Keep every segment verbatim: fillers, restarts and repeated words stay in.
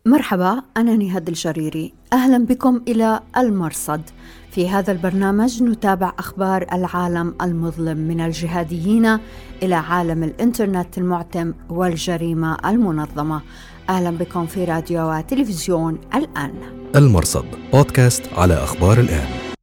مرحبا، أنا نهاد الجريري. أهلا بكم إلى المرصد. في هذا البرنامج نتابع أخبار العالم المظلم من الجهاديين إلى عالم الإنترنت المعتم والجريمة المنظمة. أهلا بكم في راديو وتلفزيون الآن. المرصد بودكاست على أخبار الآن.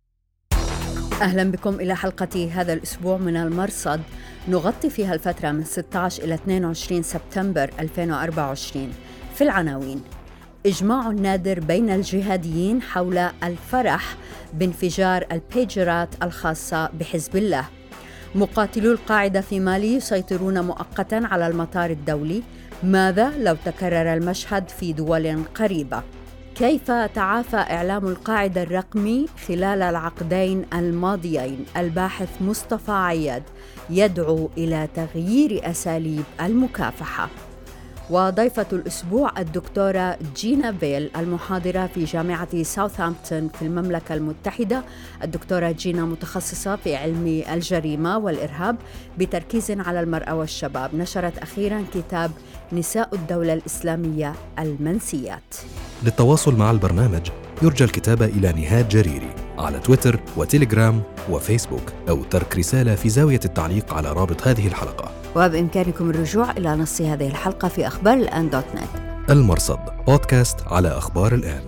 أهلا بكم إلى حلقة هذا الأسبوع من المرصد، نغطي فيها الفترة من ستة عشر إلى اثنين وعشرين سبتمبر ألفين وأربعة وعشرين. في العناوين: إجماع نادر بين الجهاديين حول الفرح بانفجار البيجرات الخاصة بحزب الله. مقاتلو القاعدة في مالي يسيطرون مؤقتاً على المطار الدولي. ماذا لو تكرر المشهد في دول قريبة؟ كيف تعافى إعلام القاعدة الرقمي خلال العقدين الماضيين؟ الباحث مصطفى عياد يدعو إلى تغيير أساليب المكافحة. وضيفة الأسبوع الدكتورة جينا فيل، المحاضرة في جامعة ساوثهامبتون في المملكة المتحدة. الدكتورة جينا متخصصة في علم الجريمة والإرهاب بتركيز على المرأة والشباب. نشرت أخيراً كتاب نساء الدولة الإسلامية المنسيات. للتواصل مع البرنامج يرجى الكتابة إلى نهاد جريري على تويتر وتيليجرام وفيسبوك، أو ترك رسالة في زاوية التعليق على رابط هذه الحلقة. وبإمكانكم الرجوع إلى نص هذه الحلقة في أخبار الآن دوت نت. المرصد بودكاست على أخبار الآن.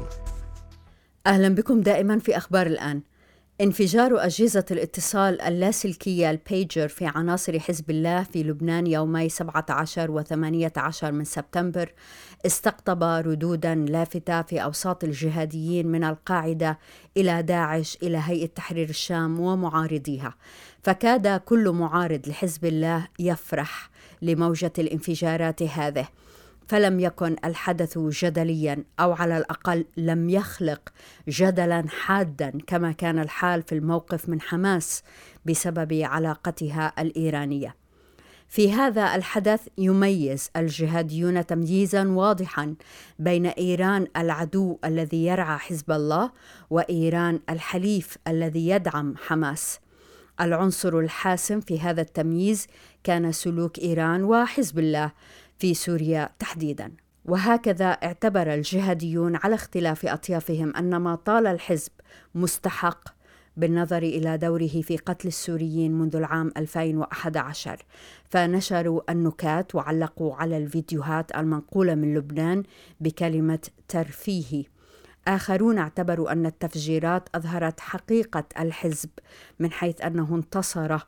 أهلا بكم دائما في أخبار الآن. انفجار أجهزة الاتصال اللاسلكية البيجر في عناصر حزب الله في لبنان يومي سبعة عشر وثمانية عشر من سبتمبر استقطب ردودا لافتة في أوساط الجهاديين من القاعدة إلى داعش إلى هيئة تحرير الشام ومعارضيها، فكاد كل معارض لحزب الله يفرح لموجة الانفجارات هذه. فلم يكن الحدث جدلياً، أو على الأقل لم يخلق جدلاً حاداً كما كان الحال في الموقف من حماس بسبب علاقتها الإيرانية. في هذا الحدث يميز الجهاديون تمييزاً واضحاً بين إيران العدو الذي يرعى حزب الله وإيران الحليف الذي يدعم حماس. العنصر الحاسم في هذا التمييز كان سلوك إيران وحزب الله في سوريا تحديداً. وهكذا اعتبر الجهاديون على اختلاف أطيافهم أن ما طال الحزب مستحق بالنظر إلى دوره في قتل السوريين منذ العام ألفين وأحد عشر، فنشروا النكات وعلقوا على الفيديوهات المنقولة من لبنان بكلمة ترفيهي. آخرون اعتبروا أن التفجيرات أظهرت حقيقة الحزب من حيث أنه انتصر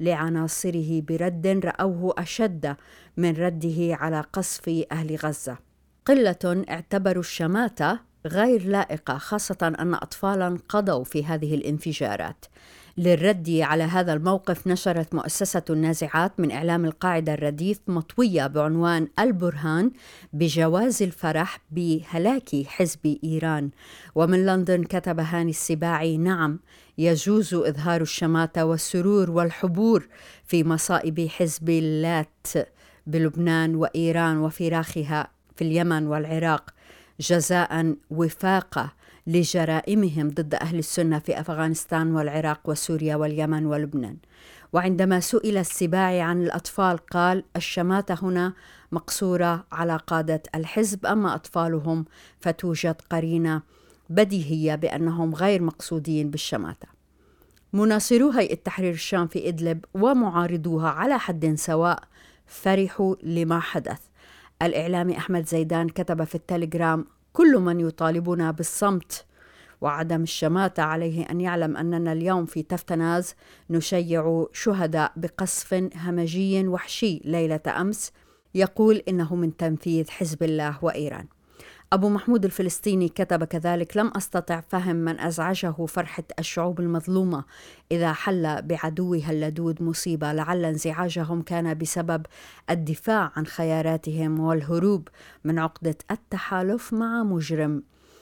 لعناصره برد رأوه أشد من رده على قصف أهل غزة. قلة اعتبروا الشماتة غير لائقة، خاصة أن أطفالا قضوا في هذه الانفجارات. للرد على هذا الموقف نشرت مؤسسة النازعات من إعلام القاعدة الرديف مطوية بعنوان البرهان بجواز الفرح بهلاك حزب إيران. ومن لندن كتب هاني السباعي: نعم، يجوز إظهار الشماتة والسرور والحبور في مصائب حزب اللات بلبنان وإيران وفراخها في اليمن والعراق، جزاء وفاقة لجرائمهم ضد أهل السنة في أفغانستان والعراق وسوريا واليمن ولبنان. وعندما سئل السباعي عن الأطفال قال: الشماتة هنا مقصورة على قادة الحزب، أما أطفالهم فتوجد قرينة بديهية بأنهم غير مقصودين بالشماتة. مناصرو هيئة تحرير الشام في إدلب ومعارضوها على حد سواء فرحوا لما حدث. الإعلامي أحمد زيدان كتب في التليجرام: كل من يطالبنا بالصمت وعدم الشماتة عليه أن يعلم أننا اليوم في تفتناز نشيع شهداء بقصف همجي وحشي ليلة أمس يقول إنه من تنفيذ حزب الله وإيران. أبو محمود الفلسطيني كتب كذلك: لم أستطع فهم من أزعجه فرحة الشعوب المظلومة إذا حل بعدوها اللدود مصيبة، لعل انزعاجهم كان بسبب الدفاع عن خياراتهم والهروب من عقدة التحالف مع مجرم.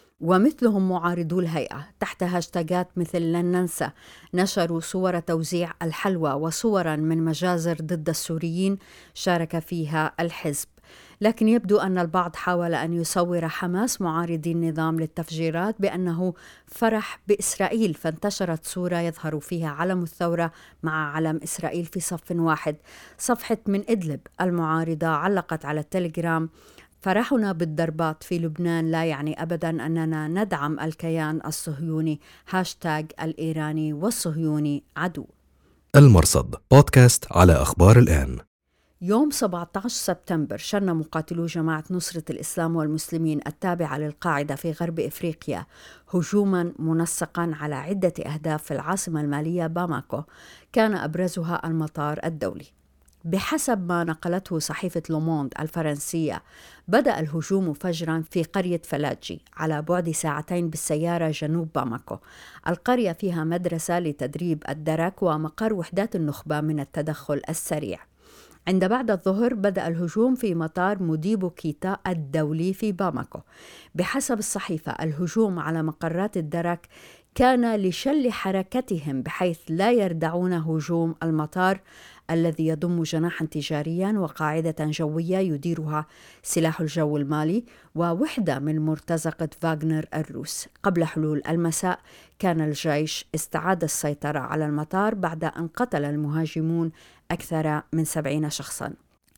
ومثلهم معارضو الهيئة تحت هاشتاجات مثل لن ننسى نشروا صور توزيع الحلوى وصورا من مجازر ضد السوريين شارك فيها الحزب. لكن يبدو أن البعض حاول أن يصور حماس معارضي النظام للتفجيرات بأنه فرح بإسرائيل، فانتشرت صورة يظهر فيها علم الثورة مع علم إسرائيل في صف واحد. صفحة من إدلب المعارضة علقت على التليجرام: فرحنا بالضربات في لبنان لا يعني أبداً أننا ندعم الكيان الصهيوني. هاشتاغ الإيراني والصهيوني عدو. المرصد بودكاست على أخبار الآن. يوم سبعة عشر سبتمبر شن مقاتلو جماعة نصرة الإسلام والمسلمين التابعة للقاعدة في غرب إفريقيا هجوماً منسقاً على عدة أهداف في العاصمة المالية باماكو، كان أبرزها المطار الدولي. بحسب ما نقلته صحيفة لوموند الفرنسية، بدأ الهجوم فجراً في قرية فلاجي على بعد ساعتين بالسيارة جنوب باماكو. القرية فيها مدرسة لتدريب الدرك ومقر وحدات النخبة من التدخل السريع. عند بعد الظهر بدأ الهجوم في مطار موديبو كيتا الدولي في باماكو. بحسب الصحيفة، الهجوم على مقرات الدرك كان لشل حركتهم بحيث لا يردعون هجوم المطار الذي يضم جناحا تجاريا وقاعدة جوية يديرها سلاح الجو المالي ووحدة من مرتزقة فاغنر الروس. قبل حلول المساء كان الجيش استعاد السيطرة على المطار بعد أن قتل المهاجمون أكثر من سبعين شخصاً.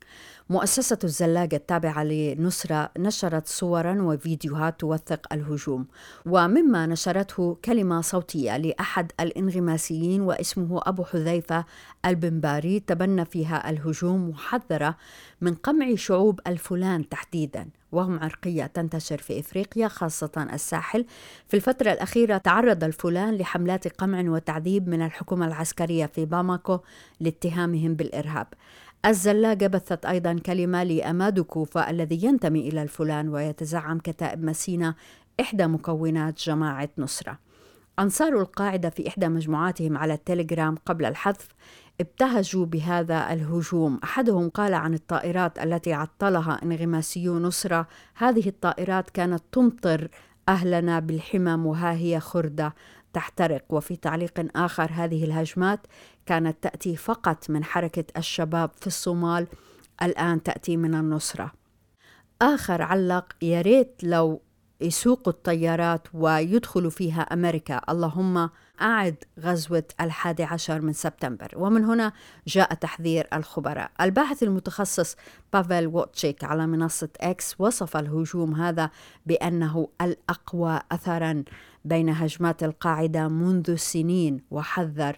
مؤسسة الزلاجة التابعة لنصرة نشرت صوراً وفيديوهات توثق الهجوم، ومما نشرته كلمة صوتية لأحد الانغماسيين واسمه أبو حذيفة البنباري تبنى فيها الهجوم محذرة من قمع شعوب الفلان تحديداً، وهم عرقية تنتشر في إفريقيا خاصة الساحل. في الفترة الأخيرة تعرض الفلان لحملات قمع وتعذيب من الحكومة العسكرية في باماكو لاتهامهم بالإرهاب. الزلاجة بثت أيضا كلمة لأمادو كوفا الذي ينتمي إلى الفلان ويتزعم كتائب مسينا، إحدى مكونات جماعة نصرة. أنصار القاعدة في إحدى مجموعاتهم على التليجرام قبل الحذف ابتهجوا بهذا الهجوم. أحدهم قال عن الطائرات التي عطلها انغماسيو نصرة: هذه الطائرات كانت تمطر أهلنا بالحمم وها هي خردة تحترق. وفي تعليق آخر: هذه الهجمات كانت تأتي فقط من حركة الشباب في الصومال، الآن تأتي من النصرة. آخر علق: يا ريت لو يسوقوا الطيارات ويدخلوا فيها أمريكا، اللهم أعد غزوة الحادي عشر من سبتمبر. ومن هنا جاء تحذير الخبراء. الباحث المتخصص بافل ووتشيك على منصة إكس وصف الهجوم هذا بأنه الأقوى أثراً بين هجمات القاعدة منذ سنين، وحذر: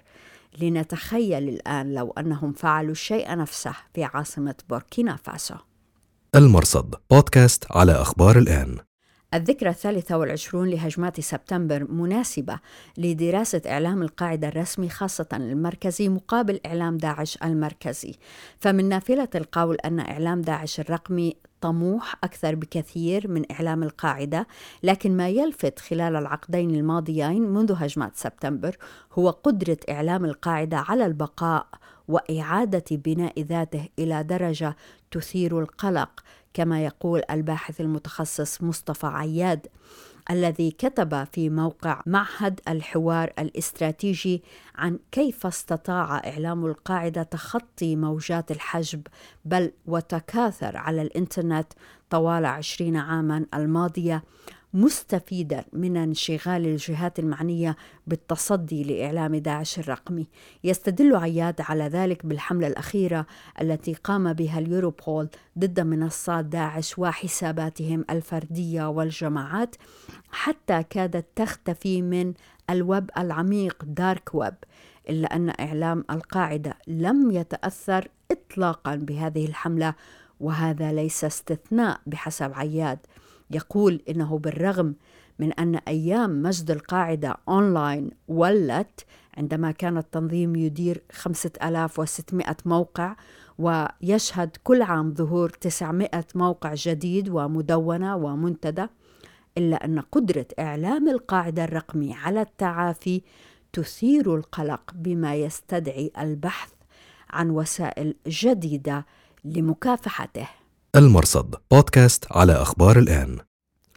لنتخيل الآن لو أنهم فعلوا الشيء نفسه في عاصمة بوركينا فاسو. المرصد بودكاست على أخبار الآن. الذكرى الثالثة والعشرون لهجمات سبتمبر مناسبة لدراسة إعلام القاعدة الرسمي خاصة المركزي مقابل إعلام داعش المركزي. فمن نافلة القول أن إعلام داعش الرقمي طموح أكثر بكثير من إعلام القاعدة، لكن ما يلفت خلال العقدين الماضيين منذ هجمات سبتمبر هو قدرة إعلام القاعدة على البقاء وإعادة بناء ذاته إلى درجة تثير القلق، كما يقول الباحث المتخصص مصطفى عياد الذي كتب في موقع معهد الحوار الاستراتيجي عن كيف استطاع إعلام القاعدة تخطي موجات الحجب بل وتكاثر على الإنترنت طوال عشرين عاما الماضية، مستفيدا من انشغال الجهات المعنية بالتصدي لإعلام داعش الرقمي. يستدل عياد على ذلك بالحملة الأخيرة التي قام بها اليوروبول ضد منصات داعش وحساباتهم الفردية والجماعات، حتى كادت تختفي من الويب العميق دارك ويب، إلا أن إعلام القاعدة لم يتأثر إطلاقا بهذه الحملة، وهذا ليس استثناء بحسب عياد. يقول إنه بالرغم من أن أيام مجد القاعدة أونلاين ولت عندما كان التنظيم يدير خمسة آلاف وستمائة موقع ويشهد كل عام ظهور تسعمائة موقع جديد ومدونة ومنتدى، إلا أن قدرة إعلام القاعدة الرقمي على التعافي تثير القلق بما يستدعي البحث عن وسائل جديدة لمكافحته. المرصد بودكاست على أخبار الآن.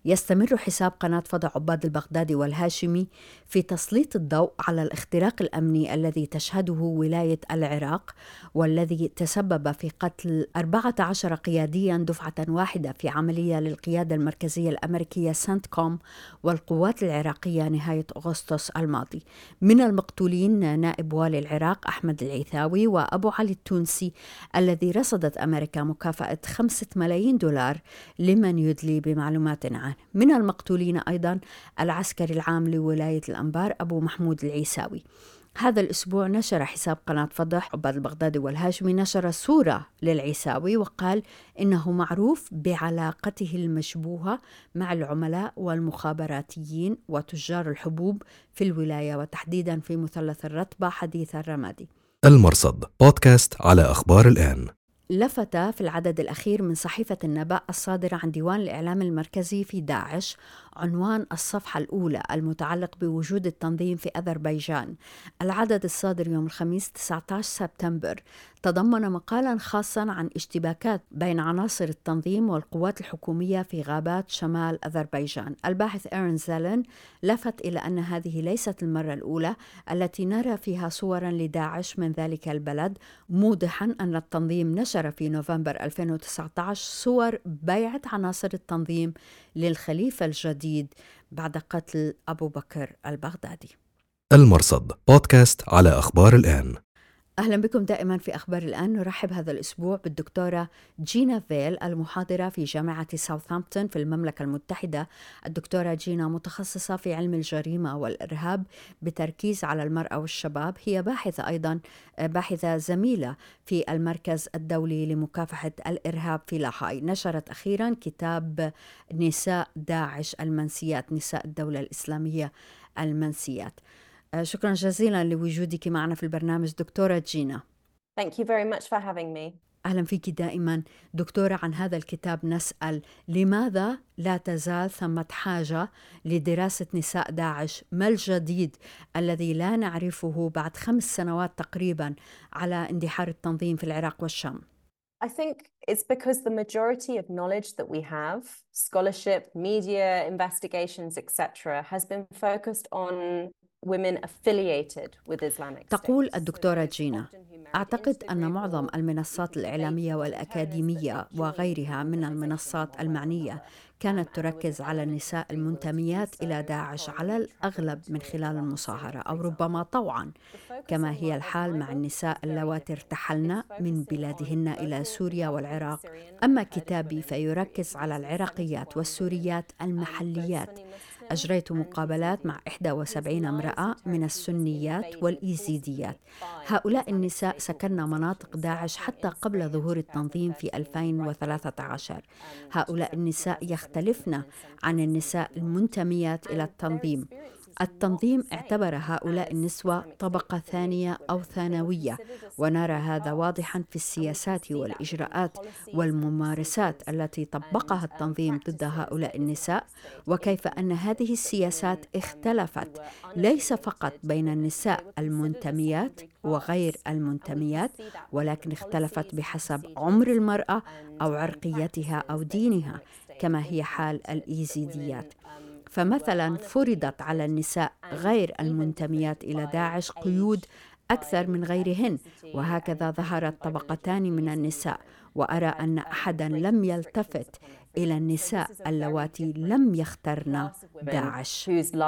يستمر حساب قناة فضاء عباد البغدادي والهاشمي في تسليط الضوء على الاختراق الأمني الذي تشهده ولاية العراق، والذي تسبب في قتل أربعة عشر قيادياً دفعة واحدة في عملية للقيادة المركزية الأمريكية سنت كوم والقوات العراقية نهاية أغسطس الماضي. من المقتولين نائب والي العراق أحمد العيثاوي وأبو علي التونسي، الذي رصدت أمريكا مكافأة خمسة ملايين دولار لمن يدلي بمعلومات عنه. من المقتولين أيضا العسكري العام لولاية الأنبار أبو محمود العيساوي. هذا الأسبوع نشر حساب قناة فضح عباد البغدادي والهاشمي نشر صورة للعيساوي وقال إنه معروف بعلاقته المشبوهة مع العملاء والمخابراتيين وتجار الحبوب في الولاية، وتحديدا في مثلث الرتبة حديث الرمادي. المرصد بودكاست على أخبار الآن. لفت في العدد الأخير من صحيفة النبأ الصادرة عن ديوان الإعلام المركزي في داعش عنوان الصفحة الأولى المتعلق بوجود التنظيم في أذربيجان. العدد الصادر يوم الخميس تسعة عشر سبتمبر تضمن مقالا خاصا عن اشتباكات بين عناصر التنظيم والقوات الحكومية في غابات شمال أذربيجان. الباحث إيرين زيلن لفت إلى أن هذه ليست المرة الأولى التي نرى فيها صورا لداعش من ذلك البلد، موضحا أن التنظيم نشر في نوفمبر ألفين وتسعة عشر صور بيعة عناصر التنظيم للخليفة الجديد بعد قتل أبو بكر البغدادي. المرصد بودكاست على أخبار الآن. أهلا بكم دائما في أخبار الآن. نرحب هذا الأسبوع بالدكتورة جينا فيل المحاضرة في جامعة ساوثهامبتون في المملكة المتحدة. الدكتورة جينا متخصصة في علم الجريمة والإرهاب بتركيز على المرأة والشباب. هي باحثة أيضا باحثة زميلة في المركز الدولي لمكافحة الإرهاب في لاهاي. نشرت أخيرا كتاب نساء داعش المنسيات، نساء الدولة الإسلامية المنسيات. شكرا جزيلا لوجودك معنا في البرنامج دكتورة جينا. Thank you very much for having me. أهلا فيك دائما دكتورة. عن هذا الكتاب نسأل: لماذا لا تزال ثمة حاجة لدراسة نساء داعش؟ ما الجديد الذي لا نعرفه بعد خمس سنوات تقريبا على اندحار التنظيم في العراق والشام؟ I think it's because the majority of knowledge that we have, scholarship, media, investigations, et cetera, has been focused on women affiliated with Islamic State. تقول الدكتورة جينا: أعتقد أن معظم المنصات الإعلامية والأكاديمية وغيرها من المنصات المعنية كانت تركز على النساء المنتميات إلى داعش على الأغلب من خلال المصاهرة أو ربما طوعا، كما هي الحال مع النساء اللواتي ارتحلن من بلادهن إلى سوريا والعراق. أما كتابي فيركز على العراقيات والسوريات المحليات. أجريت مقابلات مع إحدى وسبعين امرأة من السنيات والإيزيديات. هؤلاء النساء سكن مناطق داعش حتى قبل ظهور التنظيم في ألفين وثلاثة عشر. هؤلاء النساء يختلفن عن النساء المنتميات إلى التنظيم. التنظيم اعتبر هؤلاء النسوة طبقة ثانية أو ثانوية، ونرى هذا واضحا في السياسات والإجراءات والممارسات التي طبقها التنظيم ضد هؤلاء النساء، وكيف أن هذه السياسات اختلفت ليس فقط بين النساء المنتميات وغير المنتميات، ولكن اختلفت بحسب عمر المرأة أو عرقيتها أو دينها، كما هي حال الإيزيديات. فمثلا فرضت على النساء غير المنتميات إلى داعش قيود أكثر من غيرهن، وهكذا ظهرت طبقتان من النساء. وأرى أن أحدا لم يلتفت إلى النساء اللواتي لم يخترن داعش.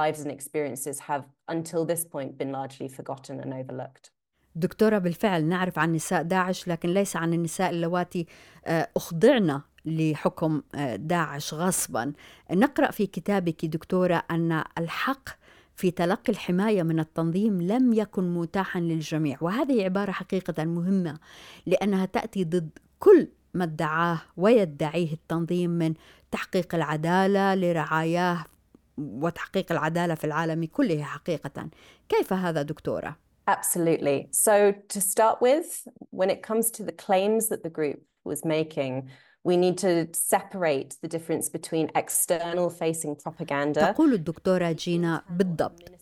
دكتورة، بالفعل نعرف عن نساء داعش، لكن ليس عن النساء اللواتي أخضعن لحكم داعش غصبا. نقرأ في كتابك دكتورة أن الحق في تلقي الحماية من التنظيم لم يكن متاحا للجميع، وهذه عبارة حقيقة مهمة لأنها تأتي ضد كل ما ادعاه ويدعيه التنظيم من تحقيق العدالة لرعاياه وتحقيق العدالة في العالم كله حقيقة. كيف هذا دكتورة؟ Absolutely. So to start with, when it comes to the claims that the group was making, we need to separate the difference between external facing propaganda. تقول الدكتورة جينا بالضبط: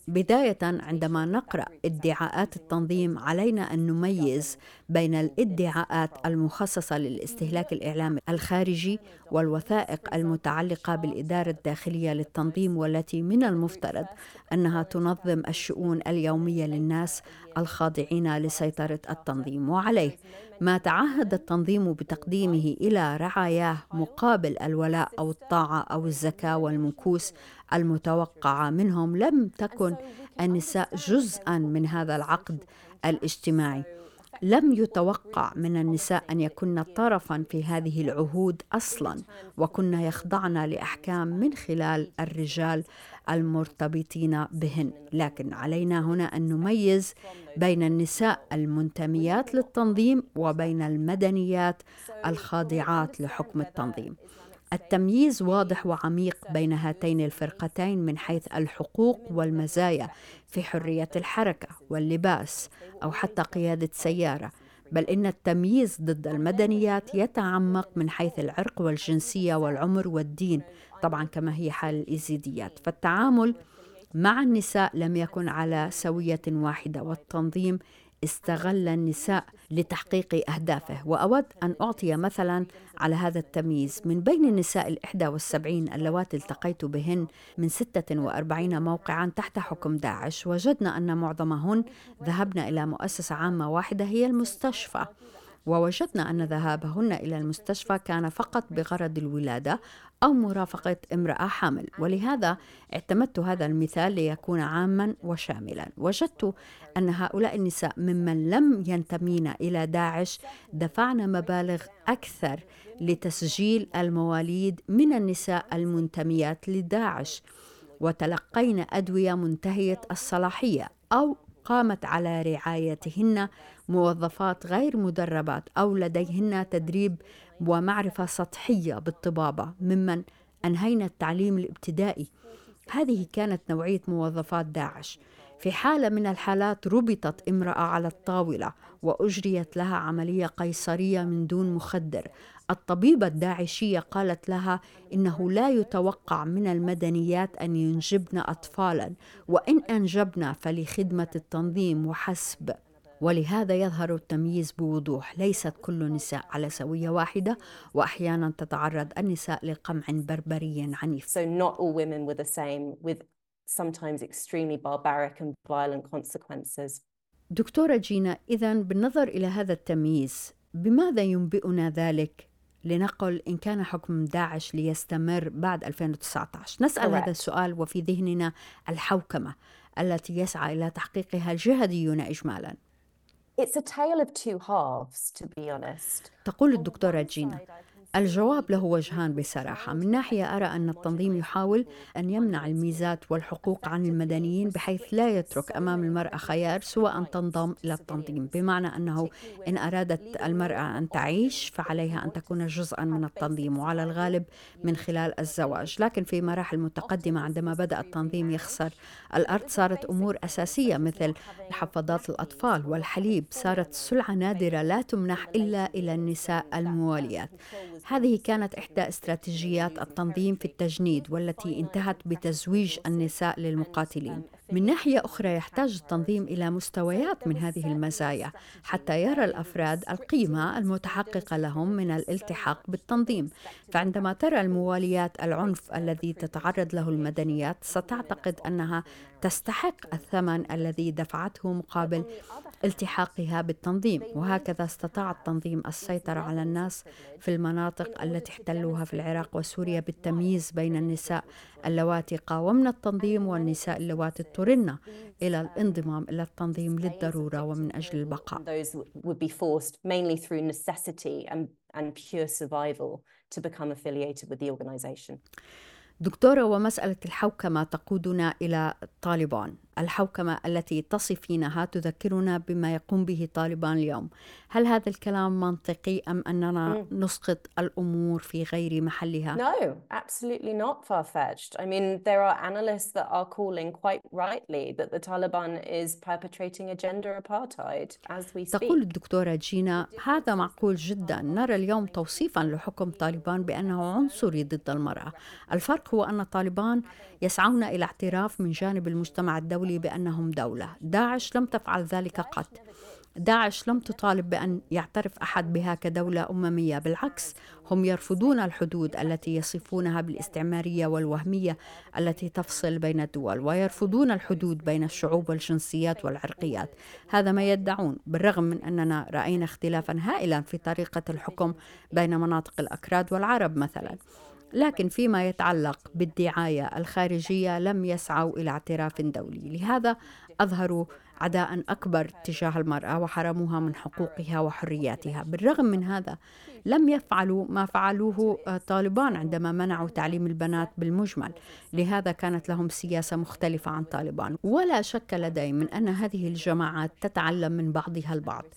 بداية، عندما نقرأ ادعاءات التنظيم علينا أن نميز بين الادعاءات المخصصة للاستهلاك الإعلامي الخارجي والوثائق المتعلقة بالإدارة الداخلية للتنظيم، والتي من المفترض أنها تنظم الشؤون اليومية للناس الخاضعين لسيطرة التنظيم. وعليه ما تعهد التنظيم بتقديمه إلى رعاياه مقابل الولاء أو الطاعة أو الزكاة والمنكوس المتوقعة منهم، لم تكن النساء جزءاً من هذا العقد الاجتماعي. لم يتوقع من النساء أن يكن طرفاً في هذه العهود أصلاً، وكن يخضعن لأحكام من خلال الرجال المرتبطين بهن. لكن علينا هنا أن نميز بين النساء المنتميات للتنظيم وبين المدنيات الخاضعات لحكم التنظيم. التمييز واضح وعميق بين هاتين الفرقتين من حيث الحقوق والمزايا في حرية الحركة واللباس أو حتى قيادة سيارة، بل إن التمييز ضد المدنيات يتعمق من حيث العرق والجنسية والعمر والدين، طبعا كما هي حال الإيزيديات. فالتعامل مع النساء لم يكن على سوية واحدة، والتنظيم استغل النساء لتحقيق أهدافه. وأود أن أعطي مثلا على هذا التمييز. من بين النساء الإحدى والسبعين اللواتي التقيت بهن من ستة وأربعين موقعا تحت حكم داعش، وجدنا أن معظمهن ذهبن إلى مؤسسة عامة واحدة هي المستشفى، ووجدنا أن ذهابهن إلى المستشفى كان فقط بغرض الولادة أو مرافقة امرأة حامل. ولهذا اعتمدت هذا المثال ليكون عاما وشاملا. وجدت أن هؤلاء النساء ممن لم ينتمين إلى داعش دفعن مبالغ أكثر لتسجيل المواليد من النساء المنتميات لداعش، وتلقين أدوية منتهية الصلاحية، أو قامت على رعايتهن موظفات غير مدربات أو لديهن تدريب ومعرفة سطحية بالطبابة ممن أنهين التعليم الابتدائي. هذه كانت نوعية موظفات داعش. في حالة من الحالات ربطت امرأة على الطاولة وأجريت لها عملية قيصرية من دون مخدر. الطبيبة الداعشية قالت لها إنه لا يتوقع من المدنيات أن ينجبن أطفالا، وإن أنجبن فلخدمة التنظيم وحسب. ولهذا يظهر التمييز بوضوح. ليست كل النساء على سوية واحدة، وأحيانا تتعرض النساء لقمع بربري عنيف. So not all women were the same, with sometimes extremely barbaric and violent consequences. دكتورة جينا، إذن بالنظر إلى هذا التمييز بماذا ينبئنا ذلك لنقل إن كان حكم داعش ليستمر بعد ألفين وتسعة عشر؟ نسأل Correct. هذا السؤال وفي ذهننا الحوكمة التي يسعى إلى تحقيقها الجهاديون إجمالاً. It's a tale of two halves, to be honest. تقول الدكتورة جينا: الجواب له وجهان بصراحة. من ناحية أرى أن التنظيم يحاول أن يمنع الميزات والحقوق عن المدنيين بحيث لا يترك أمام المرأة خيار سوى أن تنضم إلى التنظيم، بمعنى أنه إن أرادت المرأة أن تعيش فعليها أن تكون جزءا من التنظيم، وعلى الغالب من خلال الزواج. لكن في مراحل متقدمة عندما بدأ التنظيم يخسر الأرض صارت أمور أساسية مثل حفاضات الأطفال والحليب صارت سلعة نادرة لا تمنح إلا إلى النساء المواليات. هذه كانت إحدى استراتيجيات التنظيم في التجنيد، والتي انتهت بتزويج النساء للمقاتلين. من ناحية أخرى يحتاج التنظيم إلى مستويات من هذه المزايا حتى يرى الأفراد القيمة المتحققة لهم من الالتحاق بالتنظيم. فعندما ترى المواليات العنف الذي تتعرض له المدنيات ستعتقد أنها تستحق الثمن الذي دفعته مقابل التحاقها بالتنظيم. وهكذا استطاع التنظيم السيطرة على الناس في المناطق التي احتلوها في العراق وسوريا بالتمييز بين النساء اللواتي قاومن التنظيم والنساء اللواتي اضطرن إلى الانضمام إلى التنظيم للضرورة ومن أجل البقاء. Those would be forced mainly through necessity and, and pure survival to become affiliated with the organization. دكتورة، ومسألة الحوكمة تقودنا إلى طالبان. الحوكمة التي تصفينها تذكرنا بما يقوم به طالبان اليوم. هل هذا الكلام منطقي أم أننا نسقط الأمور في غير محلها؟ No, absolutely not far-fetched. I mean, there are analysts that are calling quite rightly that the Taliban is perpetrating a gender apartheid as we speak. تقول الدكتورة جينا: هذا معقول جدا. نرى اليوم توصيفا لحكم طالبان بأنه عنصري ضد المرأة. الفرق هو أن طالبان يسعون إلى اعتراف من جانب المجتمع الدولي الدولي بأنهم دولة. داعش لم تفعل ذلك قط. داعش لم تطالب بأن يعترف أحد بها كدولة أممية، بالعكس هم يرفضون الحدود التي يصفونها بالاستعمارية والوهمية التي تفصل بين الدول، ويرفضون الحدود بين الشعوب والجنسيات والعرقيات. هذا ما يدعون، بالرغم من أننا رأينا اختلافا هائلا في طريقة الحكم بين مناطق الأكراد والعرب مثلا. لكن فيما يتعلق بالدعاية الخارجية لم يسعوا إلى اعتراف دولي، لهذا أظهروا عداء أكبر تجاه المرأة وحرموها من حقوقها وحرياتها. بالرغم من هذا لم يفعلوا ما فعلوه طالبان عندما منعوا تعليم البنات بالمجمل، لهذا كانت لهم سياسة مختلفة عن طالبان. ولا شك لدي من أن هذه الجماعات تتعلم من بعضها البعض،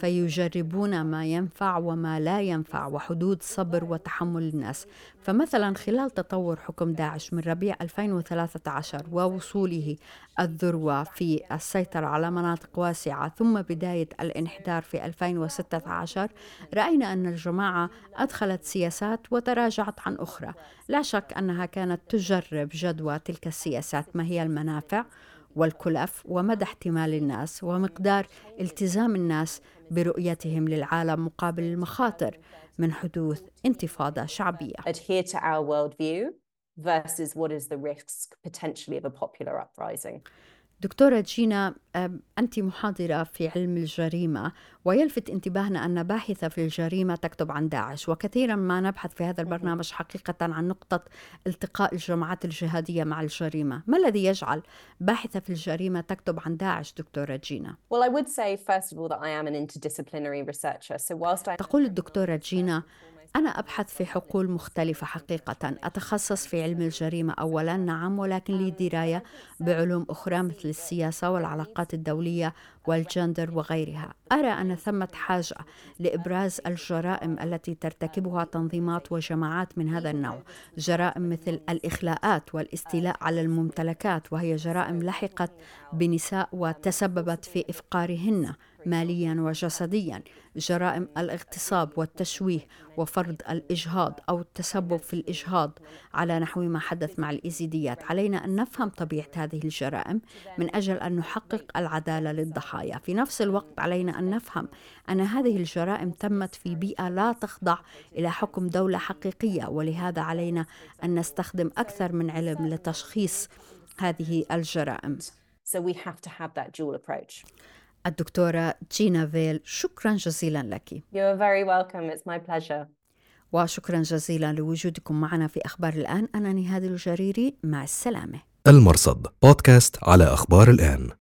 فيجربون ما ينفع وما لا ينفع وحدود صبر وتحمل الناس. فمثلا خلال تطور حكم داعش من ربيع ألفين وثلاثة عشر ووصوله الذروة في السيطرة على مناطق واسعة ثم بداية الانحدار في ألفين وستة عشر، رأينا أن الجماعة أدخلت سياسات وتراجعت عن أخرى. لا شك أنها كانت تجرب جدوى تلك السياسات، ما هي المنافع والكلف ومدى احتمال الناس ومقدار التزام الناس برؤيتهم للعالم مقابل المخاطر من حدوث انتفاضة شعبية. Adhere to our worldview versus what is the risk potentially of a popular uprising. دكتورة جينا، أنت محاضرة في علم الجريمة، ويلفت انتباهنا أن باحثة في الجريمة تكتب عن داعش، وكثيرا ما نبحث في هذا البرنامج حقيقة عن نقطة التقاء الجماعات الجهادية مع الجريمة. ما الذي يجعل باحثة في الجريمة تكتب عن داعش دكتورة جينا؟ Well, I would say first of all that I am an interdisciplinary researcher. So whilst I تقول الدكتورة جينا: أنا أبحث في حقول مختلفة حقيقة، أتخصص في علم الجريمة أولا، نعم، ولكن لي دراية بعلوم أخرى مثل السياسة والعلاقات الدولية والجندر وغيرها. أرى أن ثمة حاجة لإبراز الجرائم التي ترتكبها تنظيمات وجماعات من هذا النوع، جرائم مثل الإخلاءات والاستيلاء على الممتلكات، وهي جرائم لحقت بنساء وتسببت في إفقارهن ماليا وجسديا، جرائم الاغتصاب والتشويه وفرض الإجهاض أو التسبب في الإجهاض على نحو ما حدث مع الإيزيديات. علينا أن نفهم طبيعة هذه الجرائم من أجل أن نحقق العدالة للضحايا. في نفس الوقت علينا أن نفهم أن هذه الجرائم تمت في بيئة لا تخضع إلى حكم دولة حقيقية، ولهذا علينا أن نستخدم أكثر من علم لتشخيص هذه الجرائم. So we have to have that dual approach. الدكتورة جينا فيل، شكرا جزيلا لك. You're very welcome. It's my pleasure. وشكرا جزيلا لوجودكم معنا في أخبار الآن. أنا نهاد الجريري، مع السلامة. المرصد بودكاست على أخبار الآن.